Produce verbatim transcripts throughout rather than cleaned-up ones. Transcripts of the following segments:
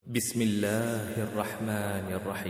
بسم الله الرحمن الرحيم.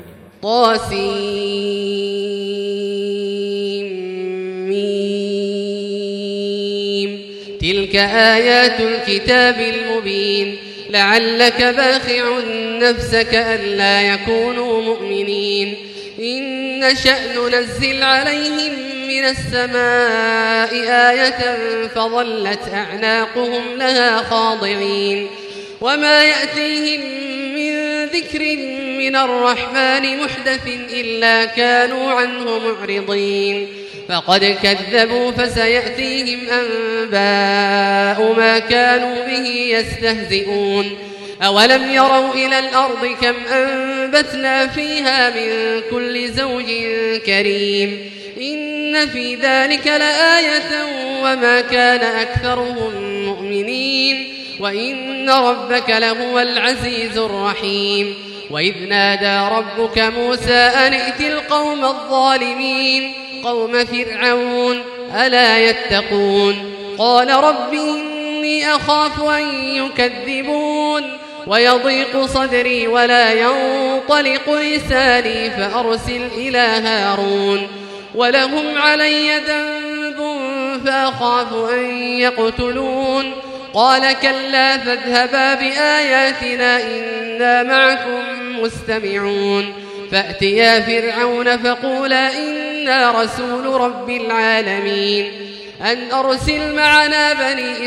طاسيم. تلك آيات الكتاب المبين. لعلك باخع نفسك ألا يكونوا مؤمنين. إن نشأ ننزل عليهم من السماء آية فظلت أعناقهم لها خاضعين. وما يأتيهم من ذكر من الرحمن محدث إلا كانوا عنه معرضين. فقد كذبوا فسيأتيهم أنباء ما كانوا به يستهزئون. أولم يروا إلى الأرض كم أنبتنا فيها من كل زوج كريم. إن في ذلك لآية وما كان أكثرهم مؤمنين وإن ربك لهو العزيز الرحيم. وإذ نادى ربك موسى أن ائت القوم الظالمين قوم فرعون ألا يتقون. قال رب إني أخاف أن يكذبون ويضيق صدري ولا ينطلق لساني فأرسل إلى هارون ولهم علي ذنب فأخاف أن يقتلون. قال كلا فاذهبا بآياتنا إنا معكم مستمعون. فأتيا فرعون فقولا إنا رسول رب العالمين أن أرسل معنا بني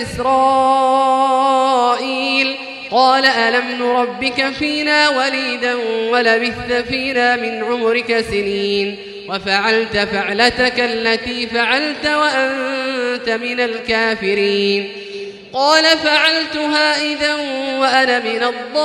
إسرائيل. قال ألم نربك فينا وليدا ولبثت فينا من عمرك سنين وفعلت فعلتك التي فعلت وأنت من الكافرين. قال فعلتها إذا وأنا من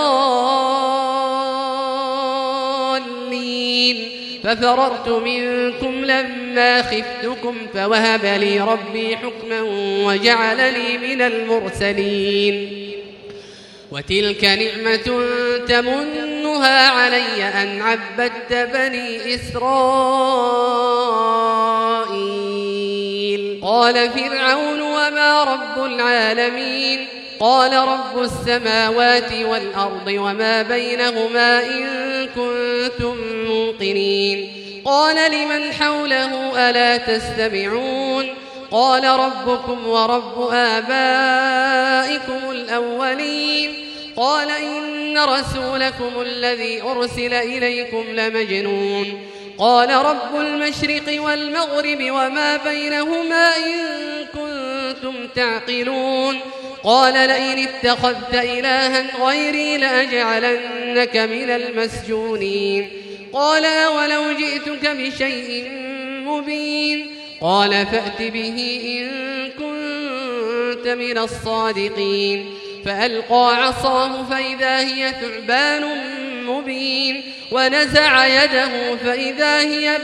الضالين ففررت منكم لما خفتكم فوهب لي ربي حكما وجعلني من المرسلين. وتلك نعمة تمنها علي أن عبدت بني إسرائيل. قال فرعون وما رب العالمين. قال رب السماوات والأرض وما بينهما إن كنتم موقنين. قال لمن حوله ألا تستمعون. قال ربكم ورب آبائكم الأولين. قال إن رسولكم الذي أرسل إليكم لمجنون. قال رب المشرق والمغرب وما بينهما إن كنتم تعقلون. قال لئن اتخذت إلها غيري لأجعلنك من المسجونين. قال أولو جئتك بشيء مبين. قال فأت به إن كنت من الصادقين. فألقى عصاه فإذا هي ثعبان مبين ونزع يده فإذا هي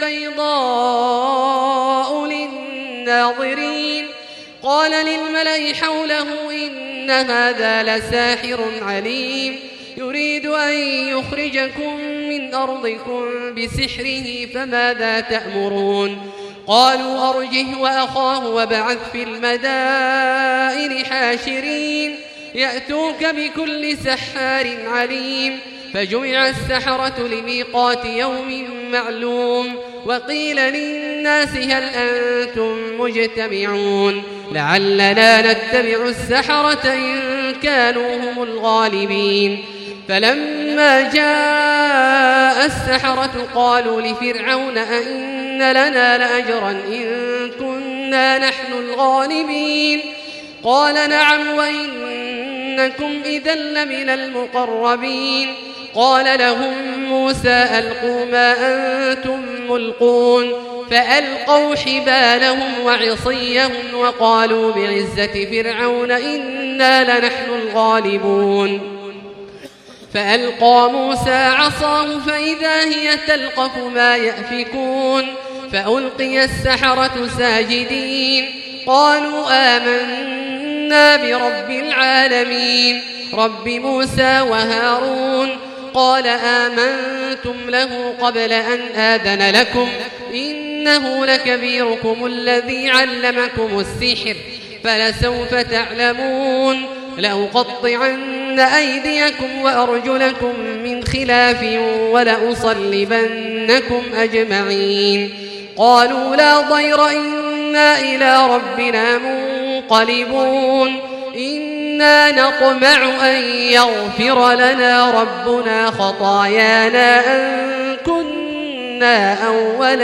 بيضاء للناظرين. قال للملأ حوله إن هذا لساحر عليم يريد أن يخرجكم من أرضكم بسحره فماذا تأمرون. قالوا أرجه وأخاه وابعث في المدائن حاشرين يأتوك بكل سحار عليم. فجمع السحرة لميقات يوم معلوم. وقيل للناس هل أنتم مجتمعون لعلنا نتبع السحرة إن كانوا هم الغالبين. فلما جاء السحرة قالوا لفرعون أئن لنا لأجرا إن كنا نحن الغالبين. قال نعم وإنكم إذا لمن المقربين. قال لهم موسى ألقوا ما أنتم ملقون. فألقوا حبالهم وعصيهم وقالوا بعزة فرعون إنا لنحن الغالبون. فألقى موسى عصاه فإذا هي تلقف ما يأفكون. فألقي السحرة ساجدين قالوا آمنا برب العالمين رب موسى وهارون. قال آمنتم له قبل أن آذن لكم إنه لكبيركم الذي علمكم السحر فلسوف تعلمون. لأقطعن أيديكم وأرجلكم من خلاف ولأصلبنكم أجمعين قالوا لا ضير إنا إلى ربنا منقلبون إنا نطمع أن يغفر لنا ربنا خطايانا أن كنا أول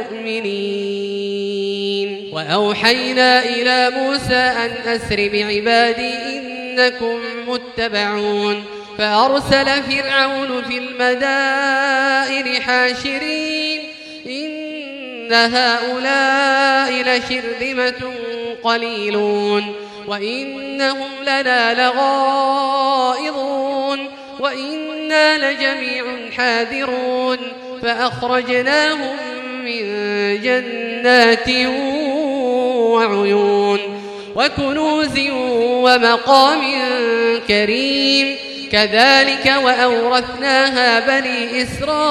المؤمنين وأوحينا إلى موسى أن أسر بعبادي إنكم متبعون فأرسل فرعون في المدائن حاشرين إن هؤلاء لشرذمة قليلون وإنهم لنا لغائظون وإنا لجميع حاذرون فأخرجناهم من جنات وعيون وكنوز ومقام كريم كذلك وأورثناها بني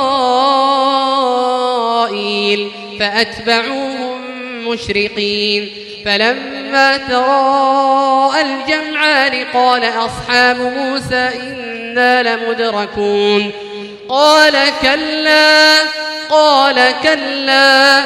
إسرائيل فأتبعوهم مشرقين فلما تراءى الجمعان قال أصحاب موسى إنا لمدركون قال كلا قال كلا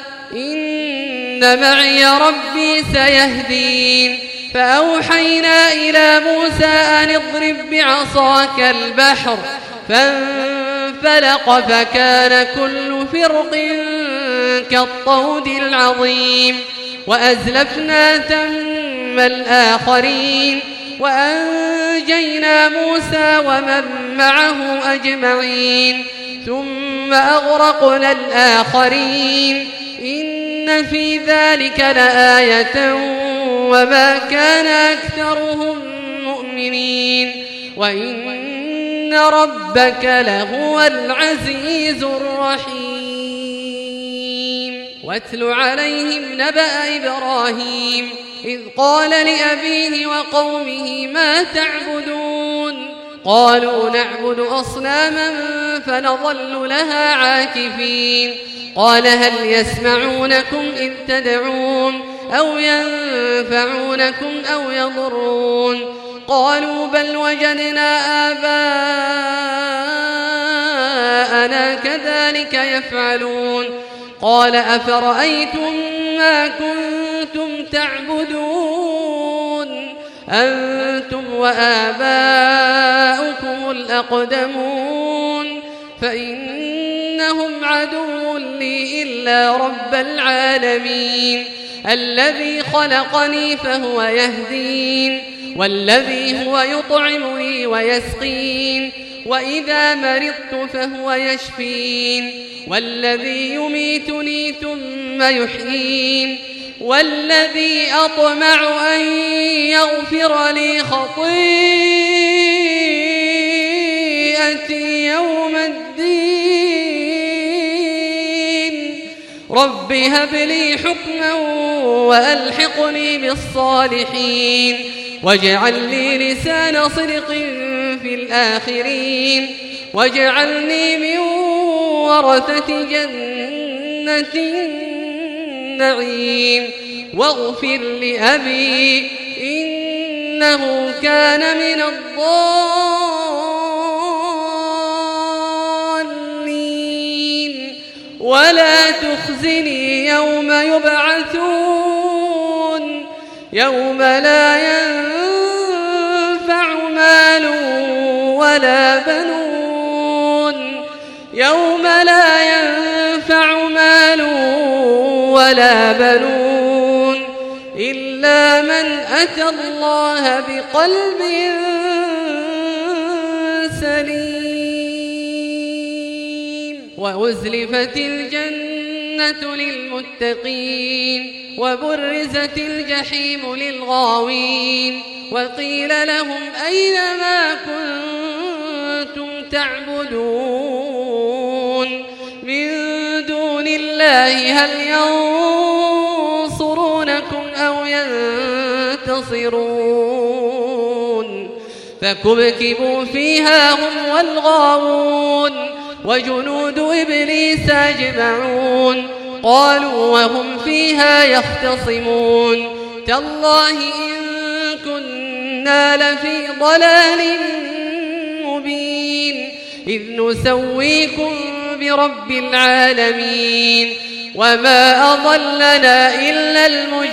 إن معي ربي سيهدين فأوحينا إلى موسى أن اضرب بعصاك البحر فانفلق فكان كل فرق كالطود العظيم وأزلفنا ثم الآخرين وأنجينا موسى ومن معه أجمعين ثم أغرقنا الآخرين إن في ذلك لآية وما كان أكثرهم مؤمنين وإن ربك لهو العزيز الرحيم واتل عليهم نبأ إبراهيم إذ قال لأبيه وقومه ما تعبدون قالوا نعبد أصناما فنظل لها عاكفين قال هل يسمعونكم إذ تدعون أو ينفعونكم أو يضرون قالوا بل وجدنا آباءنا كذلك يفعلون قال أفرأيتم ما كنتم تعبدون أنتم وآباؤكم الأقدمون فإنهم عدو لي إلا رب العالمين الذي خلقني فهو يهدين والذي هو يطعمني ويسقين وإذا مرضت فهو يشفين والذي يميتني ثم يحيين والذي أطمع أن يغفر لي خطيئتي يوم الدين رب هب لي حكما وألحقني بالصالحين واجعل لي لسان صدق في الآخرين واجعلني من ورثة جنة النعيم واغفر لأبي إنه كان من الضالين ولا تخزني يوم يبعثون يوم لا ينفع مال ولا بنون يوم لا ينفع مال ولا بنون إلا من أتى الله بقلب سليم وأزلفت الجنة للمتقين وبرزت الجحيم للغاوين وقيل لهم أين ما كنتم تعبدون من دون الله هل ينصرونكم أو ينتصرون فكبكبوا فيها هم والغاوون وجنود إبليس أجمعون قالوا وهم فيها يختصمون تالله إن كنا إنا لفي ضلال مبين إذ نسويكم برب العالمين وما أضلنا إلا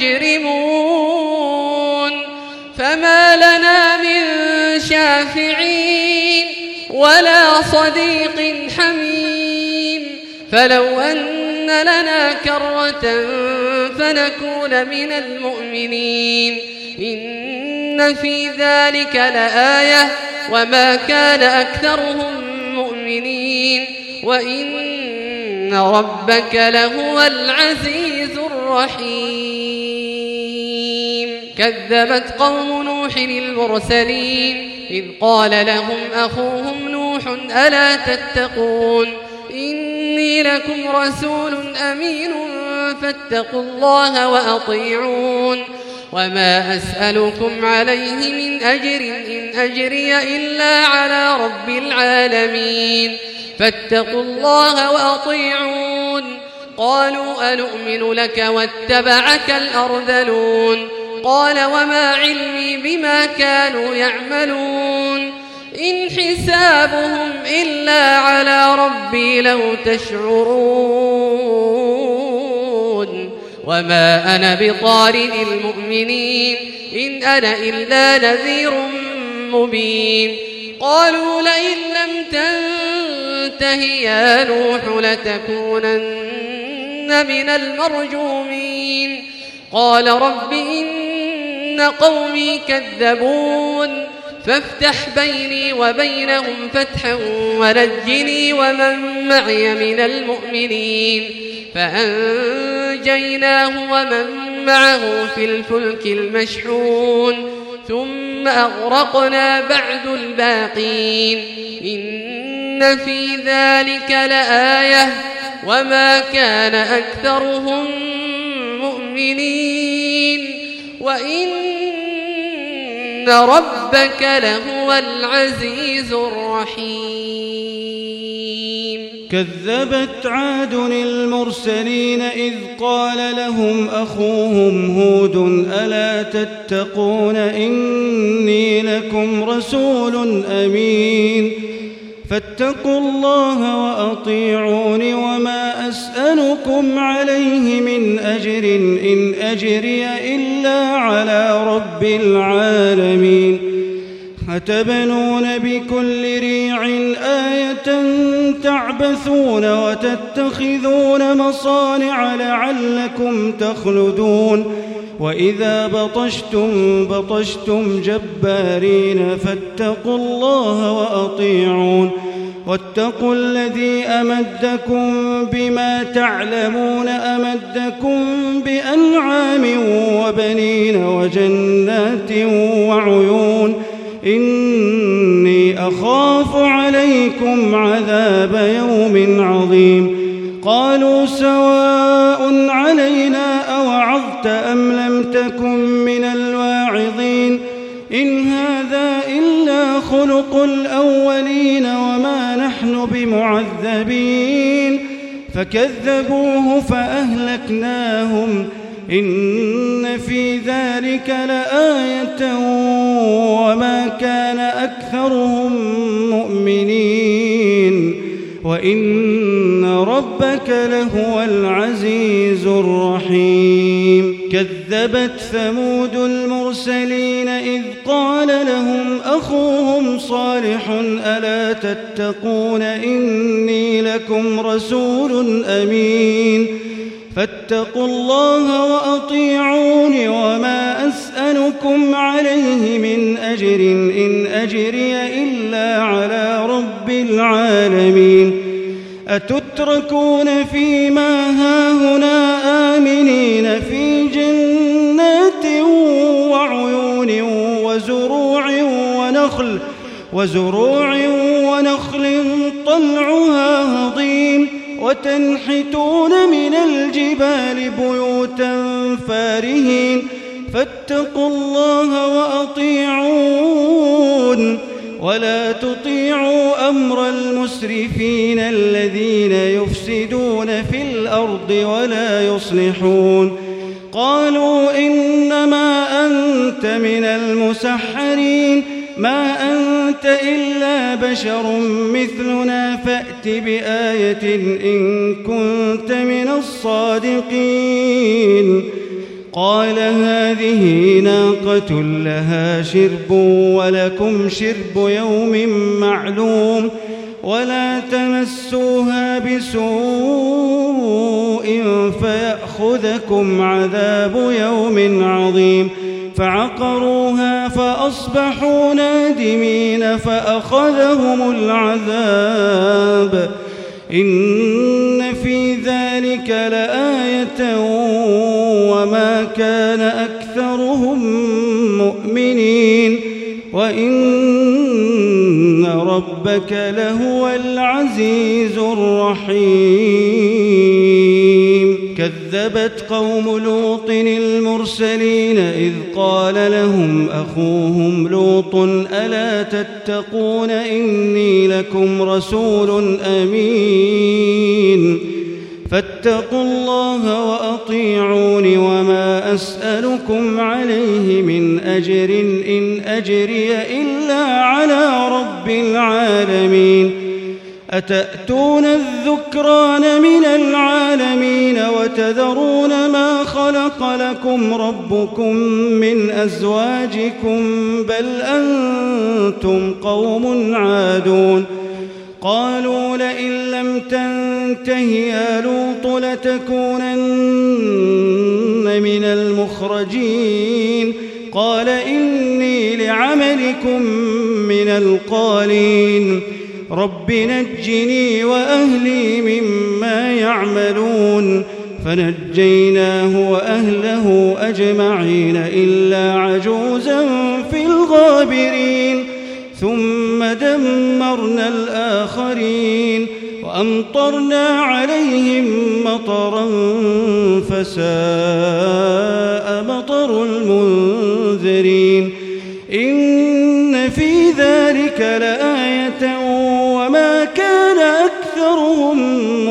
المجرمون فما لنا من شافعين ولا صديق حميم فلو أن لنا كرة فنكون من المؤمنين إن في ذلك لآية وما كان أكثرهم مؤمنين وإن ربك لهو العزيز الرحيم كذبت قوم نوح المرسلين إذ قال لهم أخوهم نوح ألا تتقون إني لكم رسول أمين فاتقوا الله وأطيعون وما أسألكم عليه من أجر إن أجري إلا على رب العالمين فاتقوا الله وأطيعون قالوا أنؤمن لك واتبعك الأرذلون قال وما علمي بما كانوا يعملون إن حسابهم إلا على ربي لو تشعرون وما أنا بطارد المؤمنين إن أنا إلا نذير مبين قالوا لئن لم تنته يا نوح لتكونن من المرجومين قال رب إن قومي كذبون فافتح بيني وبينهم فتحا ونجني ومن معي من المؤمنين فأنجيناه ومن معه في الفلك المشحون ثم أغرقنا بعد الباقين إن في ذلك لآية وما كان أكثرهم مؤمنين وإن ربك لهو العزيز الرحيم كذبت عاد المرسلين إذ قال لهم أخوهم هود ألا تتقون إني لكم رسول أمين فاتقوا الله وأطيعون وما أسألكم عليه من أجر إن أجري إلا على رب العالمين أتبنون بكل ريع آية تعبثون وتتخذون مصانع لعلكم تخلدون وإذا بطشتم بطشتم جبارين فاتقوا الله وأطيعون واتقوا الذي أمدكم بما تعلمون أمدكم بأنعام وبنين وجنات وعيون إني أخاف عليكم عذاب يوم عظيم قالوا سواء علينا أوعظت أم لم تكن من الواعظين إن هذا إلا خلق الأولين وما نحن بمعذبين فكذبوه فأهلكناهم إن في ذلك لآية وما كان أكثرهم مؤمنين وإن ربك لهو العزيز الرحيم كذبت ثمود المرسلين إذ قال لهم أخوهم صالح ألا تتقون إني لكم رسول أمين فاتقوا الله وأطيعون وما أسألكم عليه من أجر إن أجري إلا على رب العالمين أتتركون فيما هاهنا آمنين في جنات وعيون وزروع ونخل وزروع ونخل طلعها هضيم وتنحتون من الجبال بيوتا فارهين فاتقوا الله وأطيعون ولا تطيعوا أمر المسرفين الذين يفسدون في الأرض ولا يصلحون قالوا إنما أنت من المسحرين ما أنت إلا بشر مثلنا فأت بآية إن كنت من الصادقين قال هذه ناقة لها شرب ولكم شرب يوم معلوم ولا تمسوها بسوء فيأخذكم عذاب يوم عظيم فعقروها فأصبحوا نادمين فأخذهم العذاب إن في ذلك لآية وما كان أكثرهم مؤمنين وإن ربك لهو العزيز الرحيم كذبت قوم لوط المرسلين إذ قال لهم أخوهم لوط ألا تتقون إني لكم رسول أمين فاتقوا الله وأطيعون وما أسألكم عليه من أجر إن أجري إلا على رب العالمين أتأتون الذكران من العالمين وتذرون ما خلق لكم ربكم من أزواجكم بل أنتم قوم عادون قالوا لئن لم تنته يا لوط لتكونن من المخرجين قال إني لعملكم من القالين رب نجني وأهلي مما يعملون فنجيناه وأهله أجمعين إلا عجوزا في الغابرين ثم دمرنا الآخرين وأمطرنا عليهم مطرا فساء مطر المنذرين إن في ذلك لآية وما كان أكثرهم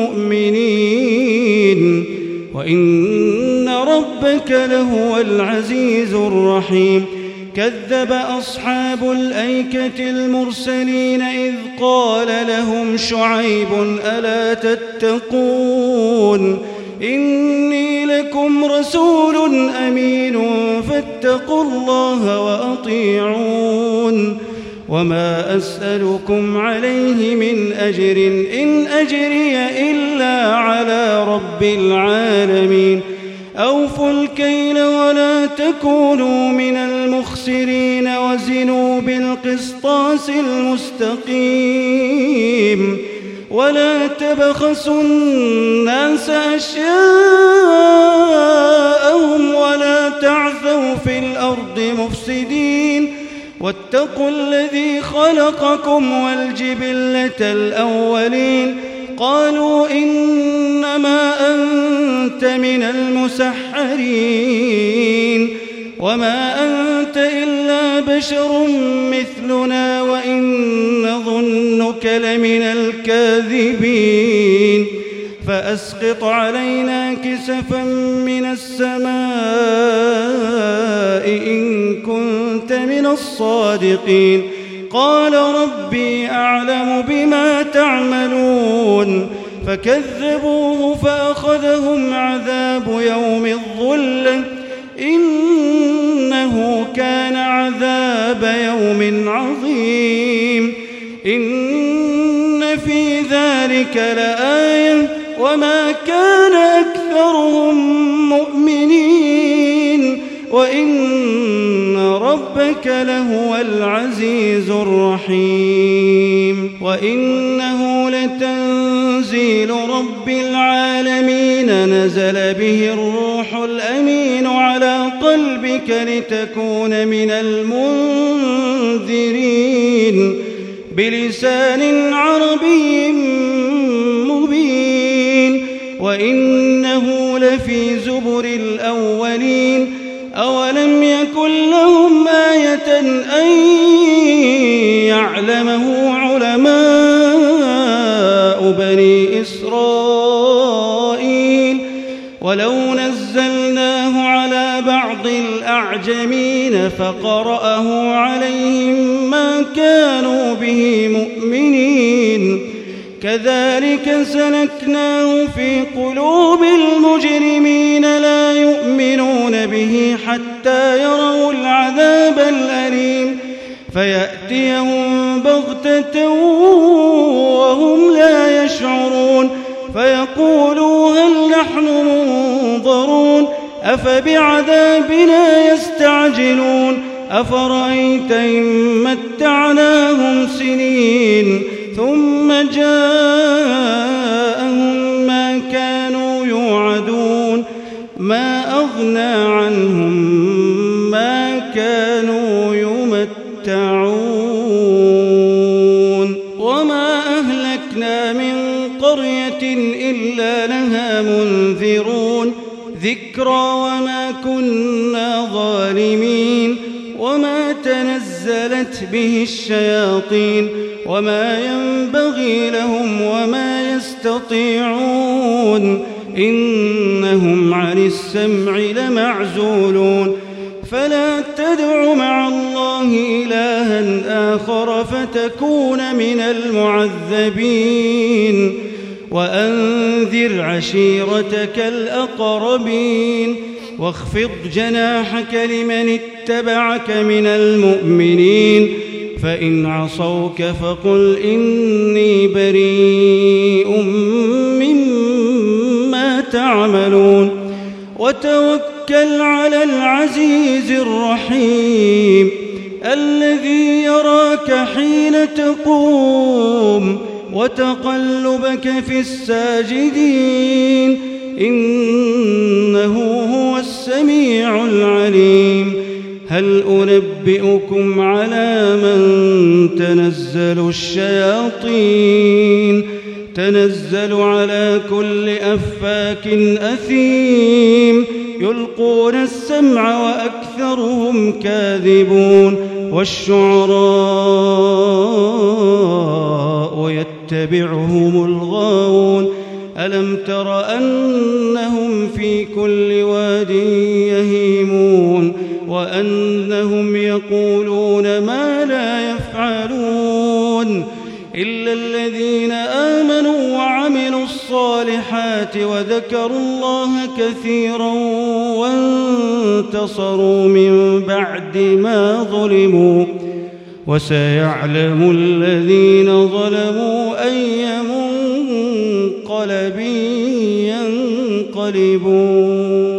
مؤمنين وإن ربك لهو العزيز الرحيم كذب أصحاب الأيكة المرسلين إذ قال لهم شعيب ألا تتقون إني لكم رسول أمين فاتقوا الله وأطيعون وما أسألكم عليه من أجر إن أجري إلا على رب العالمين أوفوا الكيل ولا تكونوا من المخسرين وزنوا بالقسطاس المستقيم ولا تبخسوا الناس أشياءهم ولا تعثوا في الأرض مفسدين واتقوا الذي خلقكم والجبلة الأولين قالوا إنما أنت من المسحرين وما أنت إلا بشر مثلنا وإن نظنك لمن الكاذبين فأسقط علينا كسفا من السماء إن كنت من الصادقين قال ربي أعلم بما تعملون فكذبوه فأخذهم عذاب يوم الظلة إنه كان عذاب يوم عظيم إن في ذلك لآية وما كان أكثرهم مؤمنين وإن ربك لهو العزيز الرحيم وإنه لتنزيل رب العالمين نزل به الروح الأمين على قلبك لتكون من المنذرين بلسان عربي مبين وإنه لفي زبر الأولين أولم يكن لهم آية أن يعلمه علماء بني إسرائيل ولو نزلناه على بعض الأعجمين فقرأه عليهم ما كانوا به مؤمنين كذلك سلكناه في قلوب المجرمين لا يؤمنون به حتى يروا العذاب الأليم فيأتيهم بغتة وهم لا يشعرون فيقولوا هل نحن منظرون أفبعذابنا يستعجلون أفرأيت إن متعناهم سنين ثم جاءهم ما كانوا يوعدون ما أغنى عنهم ما كانوا يمتعون وما أهلكنا من قرية إلا لها منذرون ذكرى وما كنا ظالمين وما تنزلت به الشياطين وما ينبغي لهم وما يستطيعون إنهم عن السمع لمعزولون فلا تدع مع الله إلها آخر فتكون من المعذبين وأنذر عشيرتك الأقربين واخفض جناحك لمن اتبعك من المؤمنين فإن عصوك فقل إني بريء مما تعملون وتوكل على العزيز الرحيم الذي يراك حين تقوم وتقلبك في الساجدين إنه هو السميع العليم هل أنبئكم على من تنزل الشياطين تنزل على كل أفاك أثيم يلقون السمع وأكثرهم كاذبون والشعراء يتبعهم الغاوون ألم تر أنهم في كل واد يهيمون وأنهم يقولون ما لا يفعلون إلا الذين آمنوا وعملوا الصالحات وذكروا الله كثيرا وانتصروا من بعد ما ظلموا وسيعلم الذين ظلموا أي منقلب ينقلبون.